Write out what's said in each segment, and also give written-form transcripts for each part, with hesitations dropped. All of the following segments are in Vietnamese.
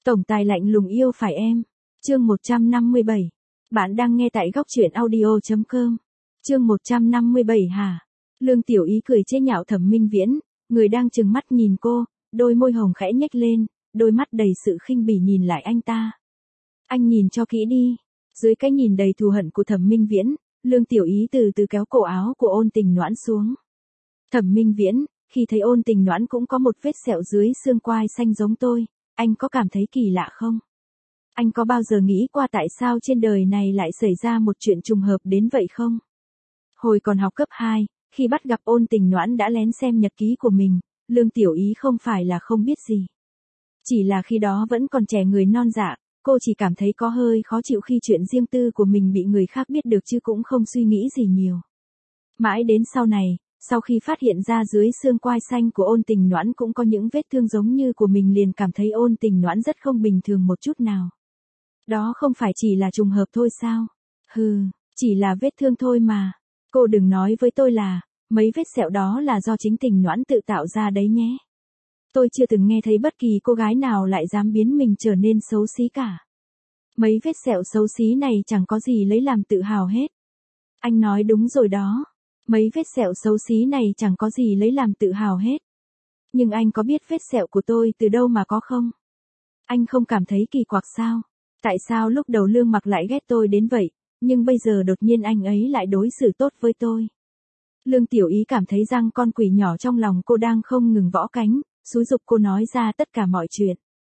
Tổng tài lạnh lùng yêu phải em. Chương 157. Bạn đang nghe tại góc truyện audio.com. Chương 157 hả? Lương Tiểu Ý cười chế nhạo Thẩm Minh Viễn, người đang trừng mắt nhìn cô, đôi môi hồng khẽ nhếch lên, đôi mắt đầy sự khinh bỉ nhìn lại anh ta. Anh nhìn cho kỹ đi. Dưới cái nhìn đầy thù hận của Thẩm Minh Viễn, Lương Tiểu Ý từ từ kéo cổ áo của Ôn Tình Noãn xuống. Thẩm Minh Viễn, khi thấy Ôn Tình Noãn cũng có một vết sẹo dưới xương quai xanh giống tôi, anh có cảm thấy kỳ lạ không? Anh có bao giờ nghĩ qua tại sao trên đời này lại xảy ra một chuyện trùng hợp đến vậy không? Hồi còn học cấp 2, khi bắt gặp Ôn Tình Noãn đã lén xem nhật ký của mình, Lương Tiểu Ý không phải là không biết gì. Chỉ là khi đó vẫn còn trẻ người non dạ, cô chỉ cảm thấy có hơi khó chịu khi chuyện riêng tư của mình bị người khác biết được chứ cũng không suy nghĩ gì nhiều. Mãi đến sau này, sau khi phát hiện ra dưới xương quai xanh của Ôn Tình Noãn cũng có những vết thương giống như của mình liền cảm thấy Ôn Tình Noãn rất không bình thường một chút nào. Đó không phải chỉ là trùng hợp thôi sao? Hừ, chỉ là vết thương thôi mà. Cô đừng nói với tôi là, mấy vết sẹo đó là do chính Tình Noãn tự tạo ra đấy nhé. Tôi chưa từng nghe thấy bất kỳ cô gái nào lại dám biến mình trở nên xấu xí cả. Mấy vết sẹo xấu xí này chẳng có gì lấy làm tự hào hết. Anh nói đúng rồi đó. Mấy vết sẹo xấu xí này chẳng có gì lấy làm tự hào hết. Nhưng anh có biết vết sẹo của tôi từ đâu mà có không? Anh không cảm thấy kỳ quặc sao? Tại sao lúc đầu Lương Mặc lại ghét tôi đến vậy, nhưng bây giờ đột nhiên anh ấy lại đối xử tốt với tôi? Lương Tiểu Ý cảm thấy rằng con quỷ nhỏ trong lòng cô đang không ngừng võ cánh, xúi giục cô nói ra tất cả mọi chuyện.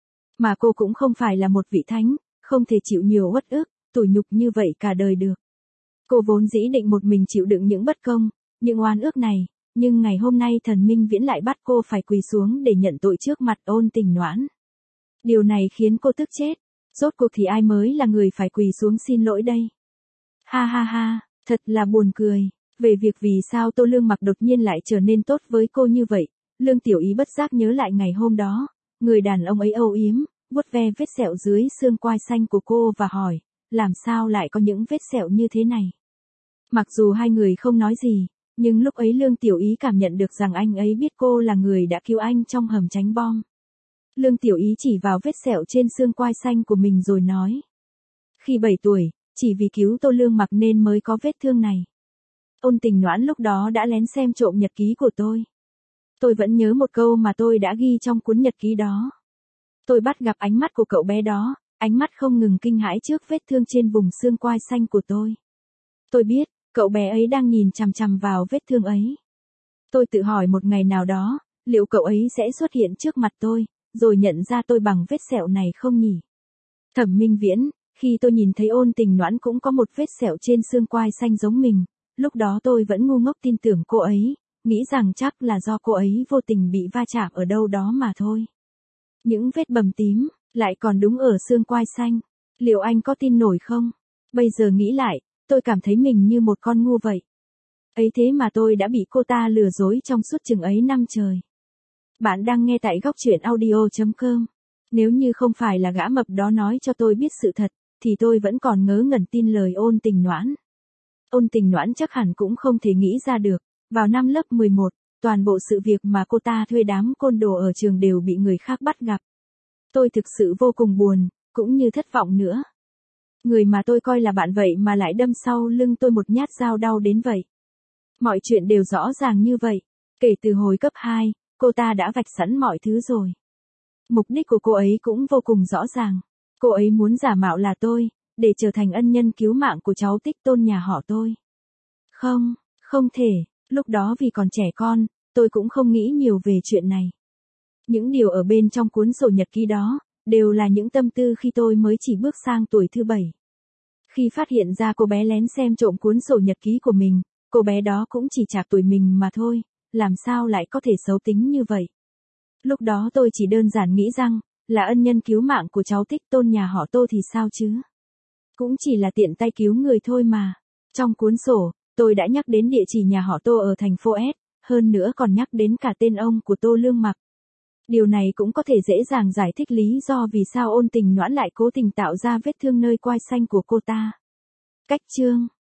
Mà cô cũng không phải là một vị thánh, không thể chịu nhiều uất ức, tủi nhục như vậy cả đời được. Cô vốn dĩ định một mình chịu đựng những bất công, những oan ức này, nhưng ngày hôm nay Thần Minh Viễn lại bắt cô phải quỳ xuống để nhận tội trước mặt Ôn Tình Noãn. Điều này khiến cô tức chết. Rốt cuộc thì ai mới là người phải quỳ xuống xin lỗi đây? Ha ha ha, thật là buồn cười. Về việc vì sao Tô Lương Mặc đột nhiên lại trở nên tốt với cô như vậy, Lương Tiểu Ý bất giác nhớ lại ngày hôm đó, người đàn ông ấy âu yếm, vuốt ve vết sẹo dưới xương quai xanh của cô và hỏi, làm sao lại có những vết sẹo như thế này? Mặc dù hai người không nói gì, nhưng lúc ấy Lương Tiểu Ý cảm nhận được rằng anh ấy biết cô là người đã cứu anh trong hầm tránh bom. Lương Tiểu Ý chỉ vào vết sẹo trên xương quai xanh của mình rồi nói. Khi 7 tuổi, chỉ vì cứu Tô Lương Mặc nên mới có vết thương này. Ôn Tình Noãn lúc đó đã lén xem trộm nhật ký của tôi. Tôi vẫn nhớ một câu mà tôi đã ghi trong cuốn nhật ký đó. Tôi bắt gặp ánh mắt của cậu bé đó, ánh mắt không ngừng kinh hãi trước vết thương trên vùng xương quai xanh của tôi. Tôi biết, cậu bé ấy đang nhìn chằm chằm vào vết thương ấy. Tôi tự hỏi một ngày nào đó, liệu cậu ấy sẽ xuất hiện trước mặt tôi, rồi nhận ra tôi bằng vết sẹo này không nhỉ? Thẩm Minh Viễn, khi tôi nhìn thấy Ôn Tình Noãn cũng có một vết sẹo trên xương quai xanh giống mình, lúc đó tôi vẫn ngu ngốc tin tưởng cô ấy, nghĩ rằng chắc là do cô ấy vô tình bị va chạm ở đâu đó mà thôi. Những vết bầm tím, lại còn đúng ở xương quai xanh. Liệu anh có tin nổi không? Bây giờ nghĩ lại, tôi cảm thấy mình như một con ngu vậy. Ấy thế mà tôi đã bị cô ta lừa dối trong suốt chừng ấy năm trời. Bạn đang nghe tại góc truyện audio.com. Nếu như không phải là gã mập đó nói cho tôi biết sự thật, thì tôi vẫn còn ngớ ngẩn tin lời Ôn Tình Noãn. Ôn Tình Noãn chắc hẳn cũng không thể nghĩ ra được, vào năm lớp 11, toàn bộ sự việc mà cô ta thuê đám côn đồ ở trường đều bị người khác bắt gặp. Tôi thực sự vô cùng buồn, cũng như thất vọng nữa. Người mà tôi coi là bạn vậy mà lại đâm sau lưng tôi một nhát dao đau đến vậy. Mọi chuyện đều rõ ràng như vậy. Kể từ hồi cấp 2, cô ta đã vạch sẵn mọi thứ rồi. Mục đích của cô ấy cũng vô cùng rõ ràng. Cô ấy muốn giả mạo là tôi, để trở thành ân nhân cứu mạng của cháu Tích Tôn nhà họ tôi. Không, không thể, lúc đó vì còn trẻ con, tôi cũng không nghĩ nhiều về chuyện này. Những điều ở bên trong cuốn sổ nhật ký đó, đều là những tâm tư khi tôi mới chỉ bước sang tuổi thứ 7. Khi phát hiện ra cô bé lén xem trộm cuốn sổ nhật ký của mình, cô bé đó cũng chỉ chạc tuổi mình mà thôi, làm sao lại có thể xấu tính như vậy. Lúc đó tôi chỉ đơn giản nghĩ rằng, là ân nhân cứu mạng của cháu Tích Tôn nhà họ Tô thì sao chứ. Cũng chỉ là tiện tay cứu người thôi mà. Trong cuốn sổ, tôi đã nhắc đến địa chỉ nhà họ Tô ở thành phố S, hơn nữa còn nhắc đến cả tên ông của Tô Lương Mặc. Điều này cũng có thể dễ dàng giải thích lý do vì sao Ôn Tình Noãn lại cố tình tạo ra vết thương nơi quai xanh của cô ta. Cách chương